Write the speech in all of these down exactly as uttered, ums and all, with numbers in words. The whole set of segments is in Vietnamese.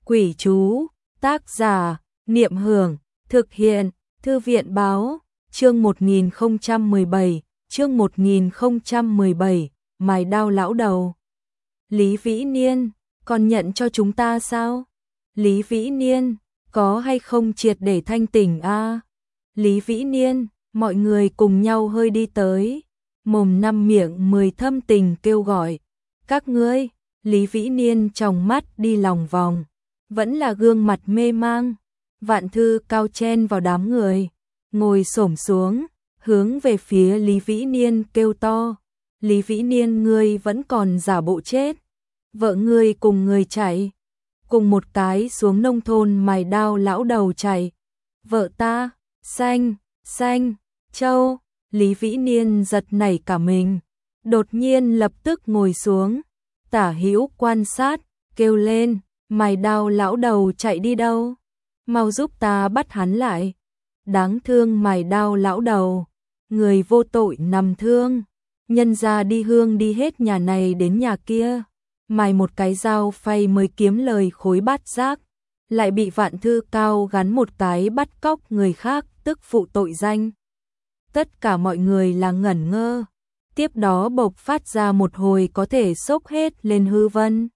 Quỷ chú, tác giả, Niệm Hưởng, thực hiện, Thư viện báo, chương một nghìn không trăm mười bảy, chương một nghìn không trăm mười bảy, mài đao lão đầu. Lý Vĩ Niên, còn nhận cho chúng ta sao? Lý Vĩ Niên, có hay không triệt để thanh tỉnh a? À? Lý Vĩ Niên, mọi người cùng nhau hơi đi tới, mồm năm miệng mười thâm tình kêu gọi. Các ngươi, Lý Vĩ Niên trong mắt đi lòng vòng, vẫn là gương mặt mê mang. Vạn Thư Cao chen vào đám người, ngồi xổm xuống, hướng về phía Lý Vĩ Niên kêu to. Lý Vĩ Niên, ngươi vẫn còn giả bộ chết. Vợ ngươi cùng người chạy, cùng một cái xuống nông thôn mài đao lão đầu chạy. Vợ ta, Xanh, Xanh, Châu. Lý Vĩ Niên giật nảy cả mình, đột nhiên lập tức ngồi xuống, tả hữu quan sát, kêu lên, mài đao lão đầu chạy đi đâu? Mau giúp ta bắt hắn lại. Đáng thương mài đao lão đầu, người vô tội nằm thương, nhân ra đi hương đi hết nhà này đến nhà kia, mài một cái dao phay mới kiếm lời khối bát giác, lại bị Vạn Thư Cao gắn một cái bắt cóc người khác, tức phụ tội danh. Tất cả mọi người là ngẩn ngơ, tiếp đó bộc phát ra một hồi có thể sốc hết lên hư vân.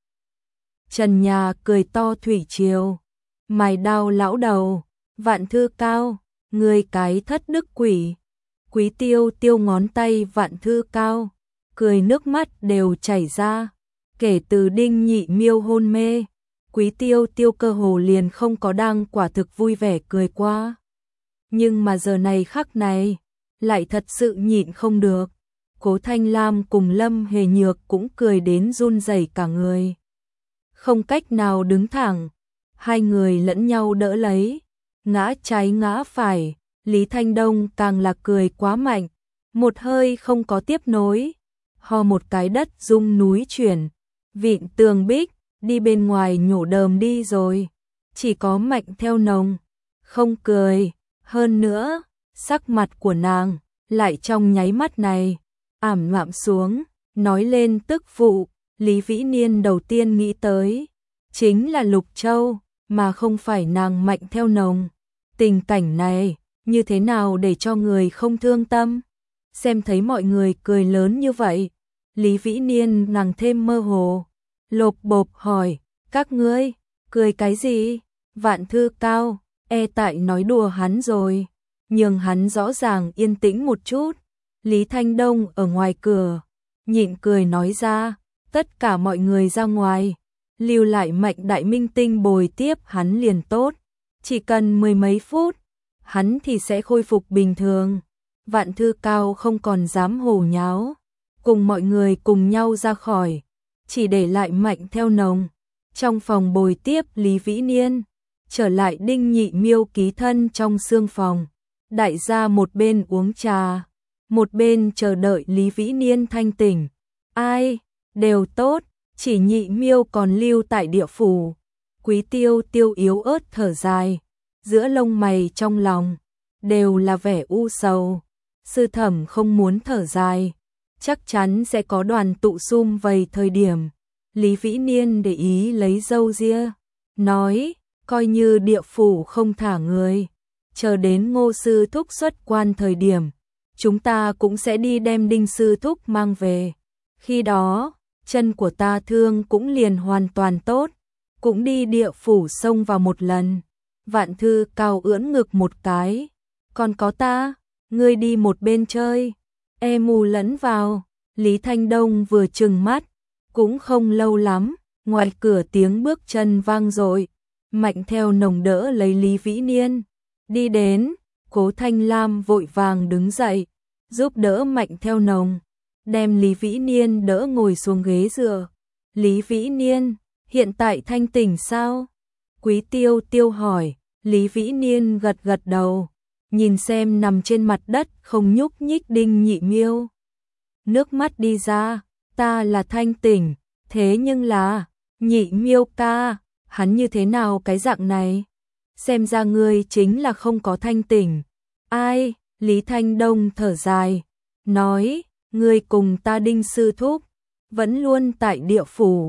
Trần nhà cười to thủy triều, mài đao lão đầu, Vạn Thư Cao, người cái thất đức quỷ. Quý Tiêu Tiêu ngón tay Vạn Thư Cao, cười nước mắt đều chảy ra. Kể từ Đinh Nhị Miêu hôn mê, Quý Tiêu Tiêu cơ hồ liền không có đang quả thực vui vẻ cười qua. Nhưng mà giờ này khắc này, lại thật sự nhịn không được. Cố Thanh Lam cùng Lâm Hề Nhược cũng cười đến run rẩy cả người. Không cách nào đứng thẳng, hai người lẫn nhau đỡ lấy, ngã trái ngã phải. Lý Thanh Đông càng là cười quá mạnh, một hơi không có tiếp nối, ho một cái đất rung núi chuyển, vịn tường bích, đi bên ngoài nhổ đờm đi rồi. Chỉ có Mạnh Theo Nồng không cười, hơn nữa, sắc mặt của nàng lại trong nháy mắt này ảm đạm xuống, nói lên tức phụ. Lý Vĩ Niên đầu tiên nghĩ tới chính là Lục Châu, mà không phải nàng Mạnh Theo Nồng. Tình cảnh này như thế nào để cho người không thương tâm? Xem thấy mọi người cười lớn như vậy, Lý Vĩ Niên nàng thêm mơ hồ, lộp bộp hỏi, các ngươi cười cái gì? Vạn Thư Cao e tại nói đùa hắn rồi, nhưng hắn rõ ràng yên tĩnh một chút. Lý Thanh Đông ở ngoài cửa nhịn cười nói ra, tất cả mọi người ra ngoài, lưu lại Mạnh đại minh tinh bồi tiếp hắn liền tốt, chỉ cần mười mấy phút hắn thì sẽ khôi phục bình thường. Vạn Thư Cao không còn dám hồ nháo, cùng mọi người cùng nhau ra khỏi, chỉ để lại Mạnh Theo Nồng trong phòng bồi tiếp Lý Vĩ Niên. Trở lại Đinh Nhị Miêu ký thân trong xương phòng, đại gia một bên uống trà, một bên chờ đợi Lý Vĩ Niên thanh tỉnh. Ai, đều tốt, chỉ Nhị Miêu còn lưu tại địa phủ. Quý Tiêu Tiêu yếu ớt thở dài, giữa lông mày trong lòng đều là vẻ u sầu. Sư Thẩm không muốn thở dài, chắc chắn sẽ có đoàn tụ sum vầy thời điểm. Lý Vĩ Niên để ý lấy râu ria, nói, coi như địa phủ không thả người, chờ đến Ngô sư thúc xuất quan thời điểm, chúng ta cũng sẽ đi đem Đinh sư thúc mang về. Khi đó, chân của ta thương cũng liền hoàn toàn tốt, cũng đi địa phủ xông vào một lần. Vạn Thư Cao ưỡn ngực một cái, còn có ta, ngươi đi một bên chơi, e mù lẫn vào. Lý Thanh Đông vừa trừng mắt, cũng không lâu lắm, ngoài cửa tiếng bước chân vang dội, Mạnh Theo Nồng đỡ lấy Lý Vĩ Niên đi đến. Cố Thanh Lam vội vàng đứng dậy, giúp đỡ Mạnh Theo Nồng, đem Lý Vĩ Niên đỡ ngồi xuống ghế dựa. Lý Vĩ Niên, hiện tại thanh tỉnh sao? Quý Tiêu Tiêu hỏi. Lý Vĩ Niên gật gật đầu, nhìn xem nằm trên mặt đất không nhúc nhích Đinh Nhị Miêu. Nước mắt đi ra, ta là thanh tỉnh, thế nhưng là, Nhị Miêu ca, hắn như thế nào cái dạng này? Xem ra ngươi chính là không có thanh tỉnh. Ai? Lý Thanh Đông thở dài, nói, ngươi cùng ta Đinh sư thúc vẫn luôn tại địa phủ,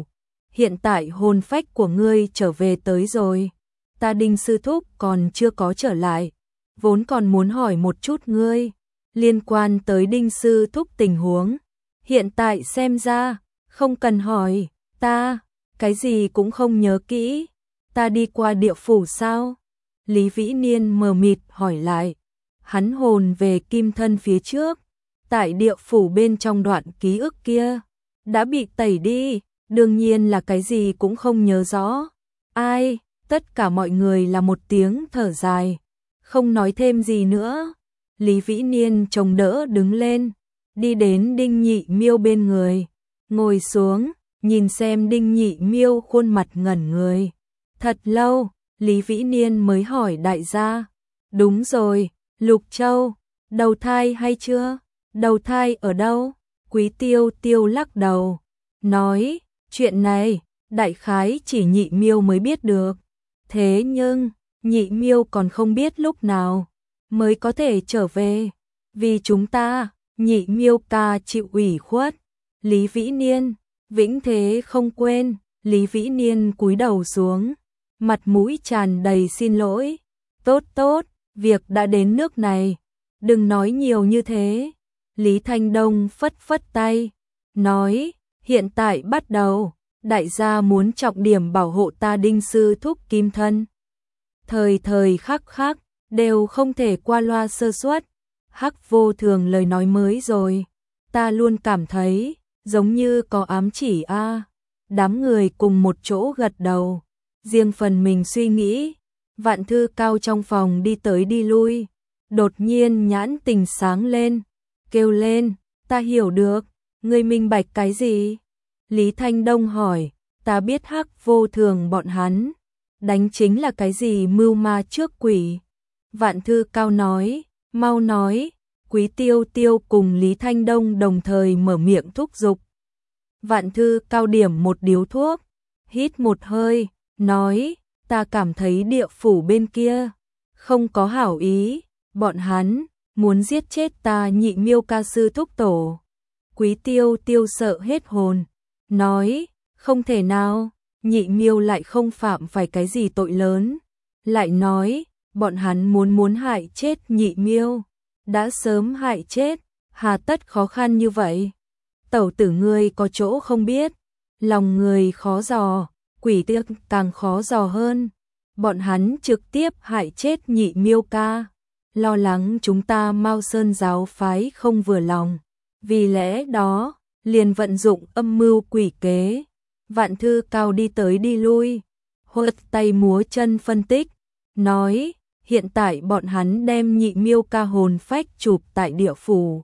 hiện tại hồn phách của ngươi trở về tới rồi, ta Đinh sư thúc còn chưa có trở lại, vốn còn muốn hỏi một chút ngươi, liên quan tới Đinh sư thúc tình huống, hiện tại xem ra, không cần hỏi, ta, cái gì cũng không nhớ kỹ, ta đi qua địa phủ sao? Lý Vĩ Niên mờ mịt hỏi lại, hắn hồn về kim thân phía trước, tại địa phủ bên trong đoạn ký ức kia, đã bị tẩy đi, đương nhiên là cái gì cũng không nhớ rõ. Ai, tất cả mọi người là một tiếng thở dài, không nói thêm gì nữa. Lý Vĩ Niên chống đỡ đứng lên, đi đến Đinh Nhị Miêu bên người, ngồi xuống, nhìn xem Đinh Nhị Miêu khuôn mặt ngẩn người. Thật lâu, Lý Vĩ Niên mới hỏi đại gia, đúng rồi, Lục Châu, đầu thai hay chưa? Đầu thai ở đâu? Quý Tiêu Tiêu lắc đầu, nói, chuyện này, đại khái chỉ Nhị Miêu mới biết được. Thế nhưng, Nhị Miêu còn không biết lúc nào mới có thể trở về. Vì chúng ta, Nhị Miêu ca chịu ủy khuất. Lý Vĩ Niên, vĩnh thế không quên. Lý Vĩ Niên cúi đầu xuống, mặt mũi tràn đầy xin lỗi. Tốt tốt, việc đã đến nước này, đừng nói nhiều như thế. Lý Thanh Đông phất phất tay, nói, hiện tại bắt đầu, đại gia muốn trọng điểm bảo hộ ta Đinh sư thúc kim thân. Thời thời khắc khắc, đều không thể qua loa sơ suất. Hắc Vô Thường lời nói mới rồi, ta luôn cảm thấy, giống như có ám chỉ a. À. Đám người cùng một chỗ gật đầu, riêng phần mình suy nghĩ. Vạn Thư Cao trong phòng đi tới đi lui, đột nhiên nhãn tình sáng lên, kêu lên, ta hiểu được, ngươi minh bạch cái gì? Lý Thanh Đông hỏi, ta biết Hắc Vô Thường bọn hắn đánh chính là cái gì mưu ma trước quỷ. Vạn Thư Cao nói, mau nói. Quý Tiêu Tiêu cùng Lý Thanh Đông đồng thời mở miệng thúc giục. Vạn Thư Cao điểm một điếu thuốc, hít một hơi, nói, ta cảm thấy địa phủ bên kia không có hảo ý, bọn hắn muốn giết chết ta Nhị Miêu ca sư thúc tổ. Quý Tiêu Tiêu sợ hết hồn, nói, không thể nào, Nhị Miêu lại không phạm phải cái gì tội lớn. Lại nói, bọn hắn muốn muốn hại chết Nhị Miêu, đã sớm hại chết, hà tất khó khăn như vậy. Tẩu tử ngươi có chỗ không biết, lòng người khó dò, quỷ tiếc càng khó dò hơn. Bọn hắn trực tiếp hại chết Nhị Miêu ca, lo lắng chúng ta Mao Sơn giáo phái không vừa lòng. Vì lẽ đó, liền vận dụng âm mưu quỷ kế. Vạn Thư Cao đi tới đi lui, huất tay múa chân phân tích, nói, hiện tại bọn hắn đem Nhị Miêu ca hồn phách chụp tại địa phủ,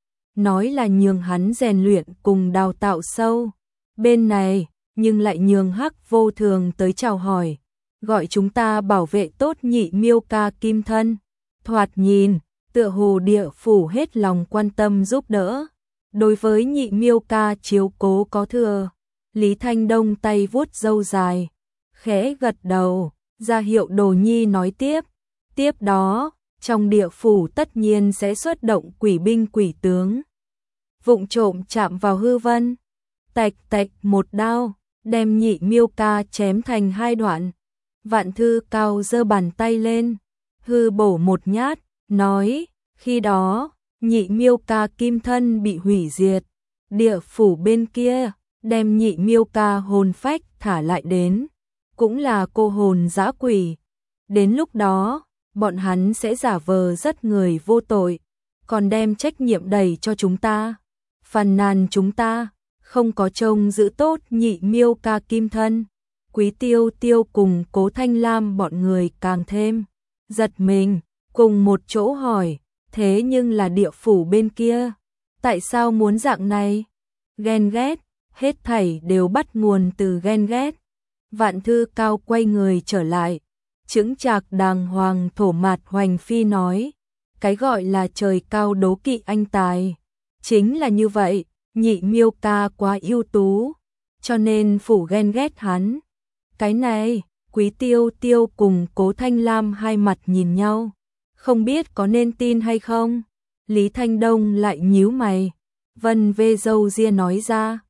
nói là nhường hắn rèn luyện cùng đào tạo sâu. Bên này, nhưng lại nhường Hắc Vô Thường tới chào hỏi, gọi chúng ta bảo vệ tốt Nhị Miêu ca kim thân. Thoạt nhìn, tựa hồ địa phủ hết lòng quan tâm giúp đỡ, đối với Nhị Miêu ca chiếu cố có thừa. Lý Thanh Đông tay vuốt râu dài, khẽ gật đầu, ra hiệu Đồ Nhi nói tiếp. Tiếp đó, trong địa phủ tất nhiên sẽ xuất động quỷ binh quỷ tướng, vụng trộm chạm vào hư vân, tạch tạch một đao, đem Nhị Miêu ca chém thành hai đoạn. Vạn Thư Cao giơ bàn tay lên, hư bổ một nhát, nói, khi đó, Nhị Miêu ca kim thân bị hủy diệt, địa phủ bên kia đem Nhị Miêu ca hồn phách thả lại đến, cũng là cô hồn dã quỷ. Đến lúc đó, bọn hắn sẽ giả vờ rất người vô tội, còn đem trách nhiệm đẩy cho chúng ta. Phàn nàn chúng ta không có trông giữ tốt Nhị Miêu ca kim thân. Quý Tiêu Tiêu cùng Cố Thanh Lam bọn người càng thêm giật mình, cùng một chỗ hỏi, thế nhưng là địa phủ bên kia, tại sao muốn dạng này? Ghen ghét, hết thảy đều bắt nguồn từ ghen ghét. Vạn Thư Cao quay người trở lại, chững chạc đàng hoàng thổ mạt hoành phi nói, cái gọi là trời cao đố kỵ anh tài, chính là như vậy, Nhị Miêu ca quá ưu tú, cho nên phủ ghen ghét hắn. Cái này, Quý Tiêu Tiêu cùng Cố Thanh Lam hai mặt nhìn nhau, không biết có nên tin hay không. Lý Thanh Đông lại nhíu mày, vân vê râu ria nói ra,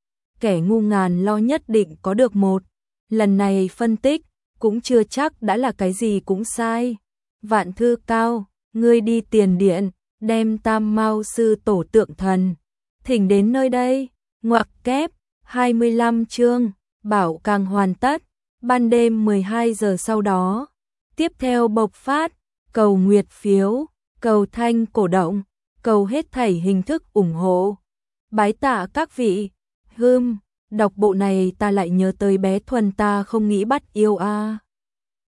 kẻ ngu ngàn lo nhất định có được một. Lần này phân tích, cũng chưa chắc đã là cái gì cũng sai. Vạn Thư Cao, ngươi đi tiền điện, đem Tam Mao sư tổ tượng thần thỉnh đến nơi đây. Ngoặc kép, hai mươi lăm chương, bảo càng hoàn tất, ban đêm mười hai giờ sau đó. Tiếp theo bộc phát, cầu nguyệt phiếu, cầu thanh cổ động, cầu hết thảy hình thức ủng hộ. Bái tạ các vị. Hừm, đọc bộ này ta lại nhớ tới bé Thuần ta không nghĩ bắt yêu a. À.